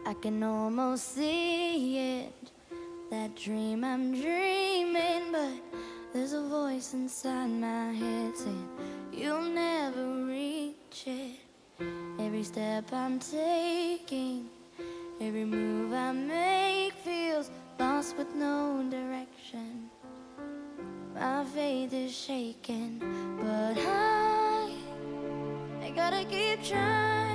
I can almost see it, that dream I'm dreaming, but there's a voice inside my head saying you'll never reach it. Every step I'm taking, every move I make feels lost with no direction. My faith is shaking, but I gotta keep trying.